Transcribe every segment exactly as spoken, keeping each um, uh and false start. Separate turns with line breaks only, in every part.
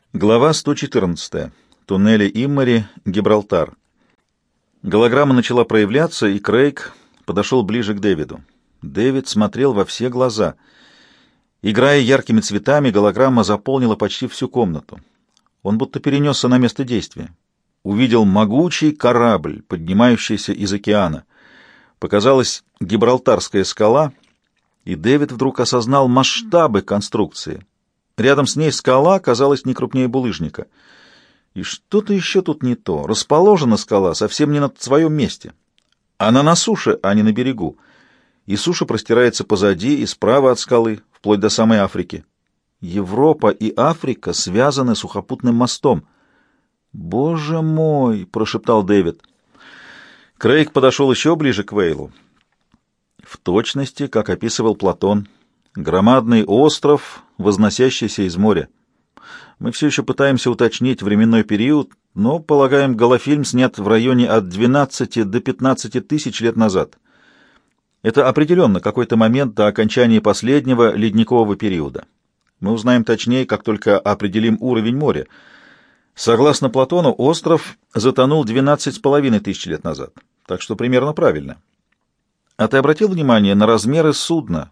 Глава сто четырнадцатая. Туннели Иммари, Гибралтар. Голограмма начала проявляться, и Крейг подошел ближе к Дэвиду. Дэвид смотрел во все глаза. Играя яркими цветами, голограмма заполнила почти всю комнату. Он будто перенесся на место действия. Увидел могучий корабль, поднимающийся из океана. Показалась Гибралтарская скала, и Дэвид вдруг осознал масштабы конструкции. Рядом с ней скала казалась не крупнее булыжника. И что-то еще тут не то. Расположена скала совсем не на своем месте. Она на суше, а не на берегу. И суша простирается позади и справа от скалы, вплоть до самой Африки. Европа и Африка связаны сухопутным мостом. «Боже мой!» — прошептал Дэвид. Крейг подошел еще ближе к Вейлу. В точности, как описывал Платон. Громадный остров, возносящийся из моря. Мы все еще пытаемся уточнить временной период, но, полагаем, голофильм снят в районе от двенадцати до пятнадцати тысяч лет назад. Это определенно какой-то момент до окончания последнего ледникового периода. Мы узнаем точнее, как только определим уровень моря. Согласно Платону, остров затонул двенадцать с половиной тысяч лет назад, так что примерно правильно. А ты обратил внимание на размеры судна?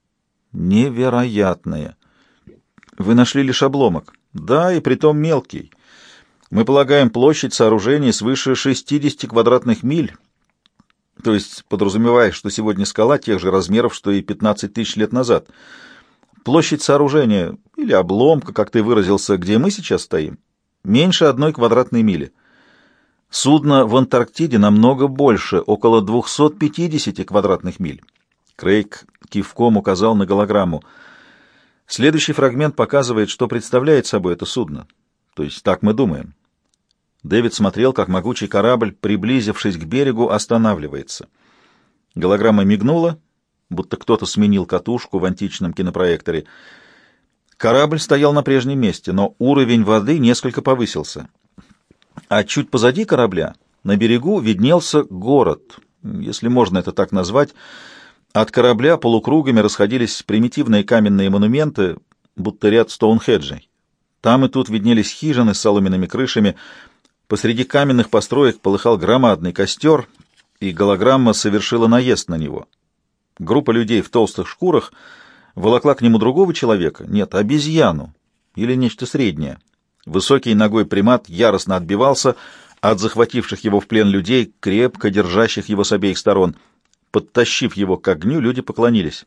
Невероятные. Вы нашли лишь обломок. Да, и притом мелкий. Мы полагаем площадь сооружения свыше шестидесяти квадратных миль, то есть подразумевая, что сегодня скала тех же размеров, что и пятнадцать тысяч лет назад. Площадь сооружения, или обломка, как ты выразился, где мы сейчас стоим, меньше одной квадратной мили. Судно в Антарктиде намного больше, около двухсот пятидесяти квадратных миль. Крейг кивком указал на голограмму. Следующий фрагмент показывает, что представляет собой это судно. То есть так мы думаем. Дэвид смотрел, как могучий корабль, приблизившись к берегу, останавливается. Голограмма мигнула, будто кто-то сменил катушку в античном кинопроекторе. Корабль стоял на прежнем месте, но уровень воды несколько повысился. А чуть позади корабля, на берегу, виднелся город, если можно это так назвать. От корабля полукругами расходились примитивные каменные монументы, будто ряд Стоунхеджей. Там и тут виднелись хижины с соломенными крышами. Посреди каменных построек полыхал громадный костер, и голограмма совершила наезд на него. Группа людей в толстых шкурах волокла к нему другого человека, нет, обезьяну, или нечто среднее. Высокий ногой примат яростно отбивался от захвативших его в плен людей, крепко держащих его с обеих сторон. Подтащив его к огню, люди поклонились.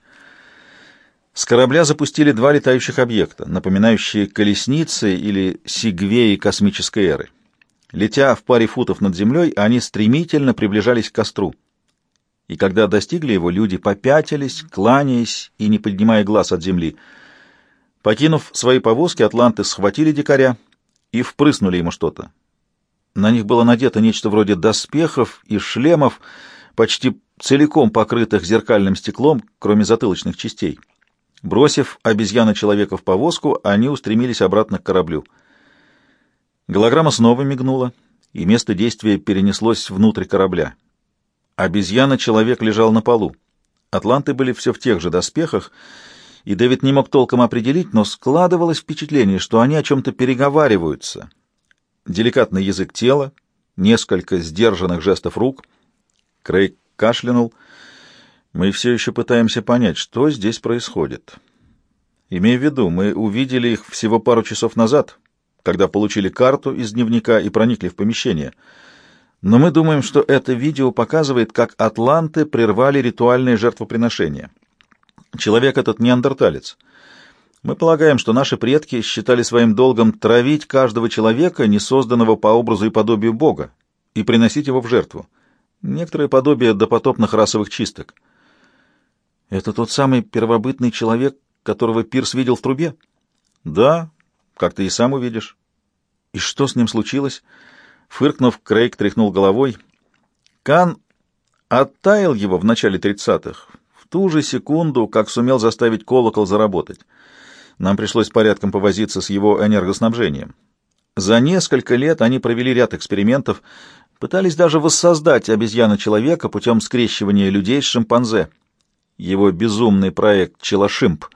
С корабля запустили два летающих объекта, напоминающие колесницы или сегвеи космической эры. Летя в паре футов над землей, они стремительно приближались к костру. И когда достигли его, люди попятились, кланяясь и не поднимая глаз от земли. Покинув свои повозки, атланты схватили дикаря и впрыснули ему что-то. На них было надето нечто вроде доспехов и шлемов, почти целиком покрытых зеркальным стеклом, кроме затылочных частей. Бросив обезьяна-человека в повозку, они устремились обратно к кораблю. Голограмма снова мигнула, и место действия перенеслось внутрь корабля. Обезьяна-человек лежал на полу. Атланты были все в тех же доспехах, и Дэвид не мог толком определить, но складывалось впечатление, что они о чем-то переговариваются. Деликатный язык тела, несколько сдержанных жестов рук. Крейг кашлянул. Мы все еще пытаемся понять, что здесь происходит. Имея в виду, мы увидели их всего пару часов назад, когда получили карту из дневника и проникли в помещение. Но мы думаем, что это видео показывает, как атланты прервали ритуальное жертвоприношение. Человек этот неандерталец. Мы полагаем, что наши предки считали своим долгом травить каждого человека, не созданного по образу и подобию Бога, и приносить его в жертву. Некоторое подобие допотопных расовых чисток. Это тот самый первобытный человек, которого Пирс видел в трубе? Да, как ты и сам увидишь. И что с ним случилось? Фыркнув, Крейг тряхнул головой. Кан оттаял его в начале тридцатых, в ту же секунду, как сумел заставить колокол заработать. Нам пришлось порядком повозиться с его энергоснабжением. За несколько лет они провели ряд экспериментов, пытались даже воссоздать обезьяна-человека путем скрещивания людей с шимпанзе. Его безумный проект «Челошимп»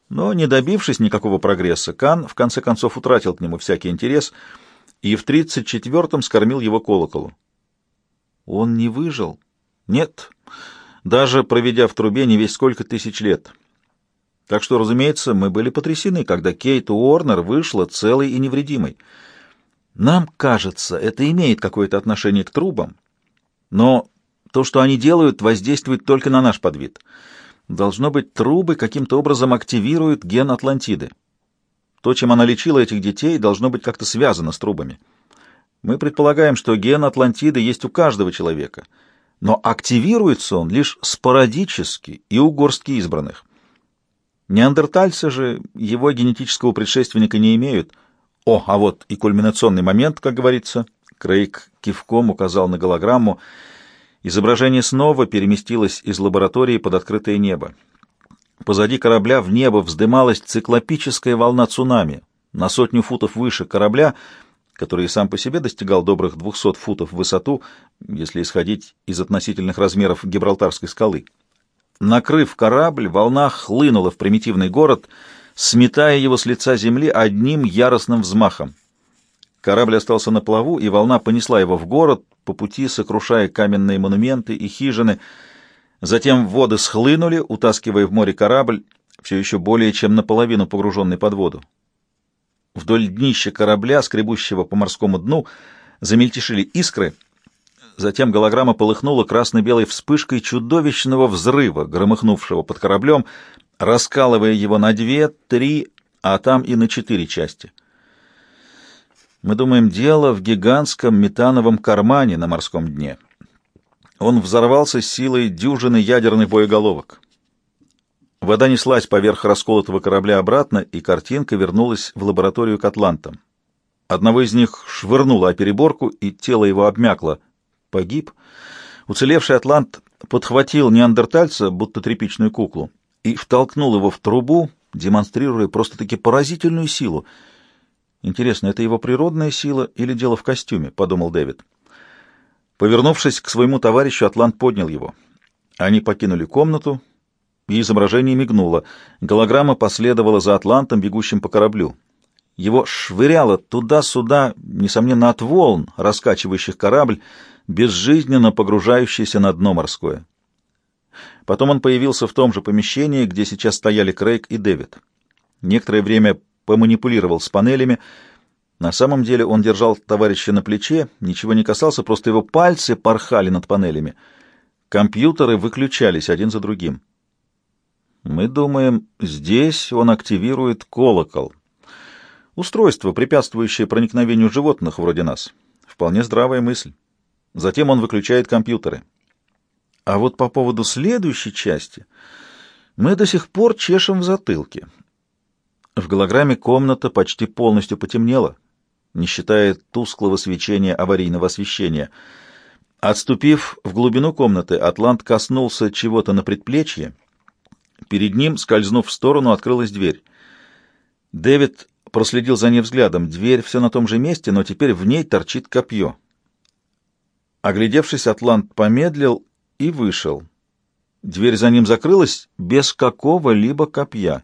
Но, не добившись никакого прогресса, Кан в конце концов утратил к нему всякий интерес и в тридцать четвертом скормил его колоколу. Он не выжил? Нет, даже проведя в трубе не весь сколько тысяч лет. Так что, разумеется, мы были потрясены, когда Кейт Уорнер вышла целой и невредимой. Нам кажется, это имеет какое-то отношение к трубам, но то, что они делают, воздействует только на наш подвид. Должно быть, трубы каким-то образом активируют ген Атлантиды. То, чем она лечила этих детей, должно быть как-то связано с трубами. Мы предполагаем, что ген Атлантиды есть у каждого человека, но активируется он лишь спорадически и у горстки избранных. Неандертальцы же его генетического предшественника не имеют. О, а вот и кульминационный момент, как говорится. Крейг кивком указал на голограмму. Изображение снова переместилось из лаборатории под открытое небо. Позади корабля в небо вздымалась циклопическая волна цунами. На сотню футов выше корабля, который сам по себе достигал добрых двухсот футов в высоту, если исходить из относительных размеров Гибралтарской скалы. Накрыв корабль, волна хлынула в примитивный город, сметая его с лица земли одним яростным взмахом. Корабль остался на плаву, и волна понесла его в город, по пути сокрушая каменные монументы и хижины. Затем воды схлынули, утаскивая в море корабль, все еще более чем наполовину погруженный под воду. Вдоль днища корабля, скребущего по морскому дну, замельтешили искры. Затем голограмма полыхнула красно-белой вспышкой чудовищного взрыва, громыхнувшего под кораблем, раскалывая его на две, три, а там и на четыре части. Мы думаем, дело в гигантском метановом кармане на морском дне. Он взорвался силой дюжины ядерных боеголовок. Вода неслась поверх расколотого корабля обратно, и картинка вернулась в лабораторию к атлантам. Одного из них швырнуло о переборку, и тело его обмякло. Погиб. Уцелевший атлант подхватил неандертальца, будто тряпичную куклу, и втолкнул его в трубу, демонстрируя просто-таки поразительную силу. «Интересно, это его природная сила или дело в костюме?» — подумал Дэвид. Повернувшись к своему товарищу, атлант поднял его. Они покинули комнату, и изображение мигнуло. Голограмма последовала за атлантом, бегущим по кораблю. Его швыряло туда-сюда, несомненно, от волн, раскачивающих корабль, безжизненно погружающийся на дно морское. Потом он появился в том же помещении, где сейчас стояли Крейг и Дэвид. Некоторое время поманипулировал с панелями. На самом деле он держал товарища на плече, ничего не касался, просто его пальцы порхали над панелями. Компьютеры выключались один за другим. Мы думаем, здесь он активирует колокол. Устройство, препятствующее проникновению животных вроде нас. Вполне здравая мысль. Затем он выключает компьютеры. А вот по поводу следующей части мы до сих пор чешем в затылке. В голограмме комната почти полностью потемнела, не считая тусклого свечения аварийного освещения. Отступив в глубину комнаты, атлант коснулся чего-то на предплечье. Перед ним, скользнув в сторону, открылась дверь. Дэвид проследил за ней взглядом. Дверь все на том же месте, но теперь в ней торчит копье. Оглядевшись, атлант помедлил и вышел. Дверь за ним закрылась без какого-либо копья.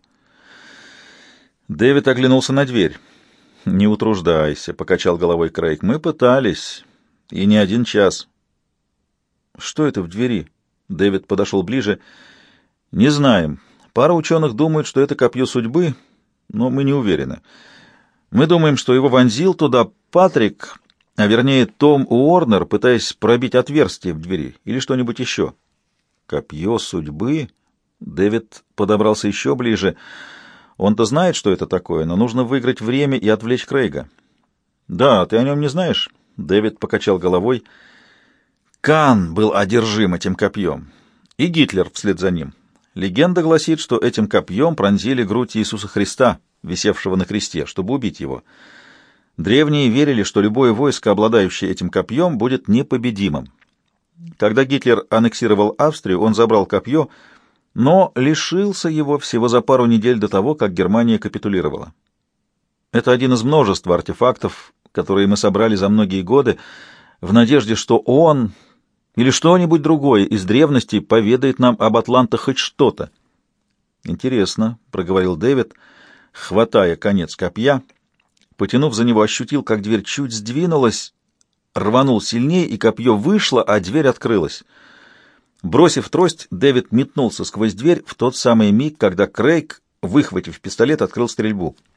Дэвид оглянулся на дверь. «Не утруждайся», — покачал головой Крейг. «Мы пытались, и не один час». «Что это в двери?» Дэвид подошел ближе. «Не знаем. Пара ученых думают, что это копье судьбы, но мы не уверены. Мы думаем, что его вонзил туда Патрик, а вернее Том Уорнер, пытаясь пробить отверстие в двери или что-нибудь еще». «Копье судьбы?» Дэвид подобрался еще ближе. Он-то знает, что это такое, но нужно выиграть время и отвлечь Крейга. «Да, ты о нем не знаешь?» Дэвид покачал головой. «Кан был одержим этим копьем, и Гитлер вслед за ним. Легенда гласит, что этим копьем пронзили грудь Иисуса Христа, висевшего на кресте, чтобы убить его. Древние верили, что любое войско, обладающее этим копьем, будет непобедимым. Когда Гитлер аннексировал Австрию, он забрал копье, но лишился его всего за пару недель до того, как Германия капитулировала. Это один из множества артефактов, которые мы собрали за многие годы, в надежде, что он или что-нибудь другое из древности поведает нам об атлантах хоть что-то. «Интересно», — проговорил Дэвид, хватая конец копья. Потянув за него, ощутил, как дверь чуть сдвинулась, рванул сильнее, и копье вышло, а дверь открылась. Бросив трость, Дэвид метнулся сквозь дверь в тот самый миг, когда Крейг, выхватив пистолет, открыл стрельбу.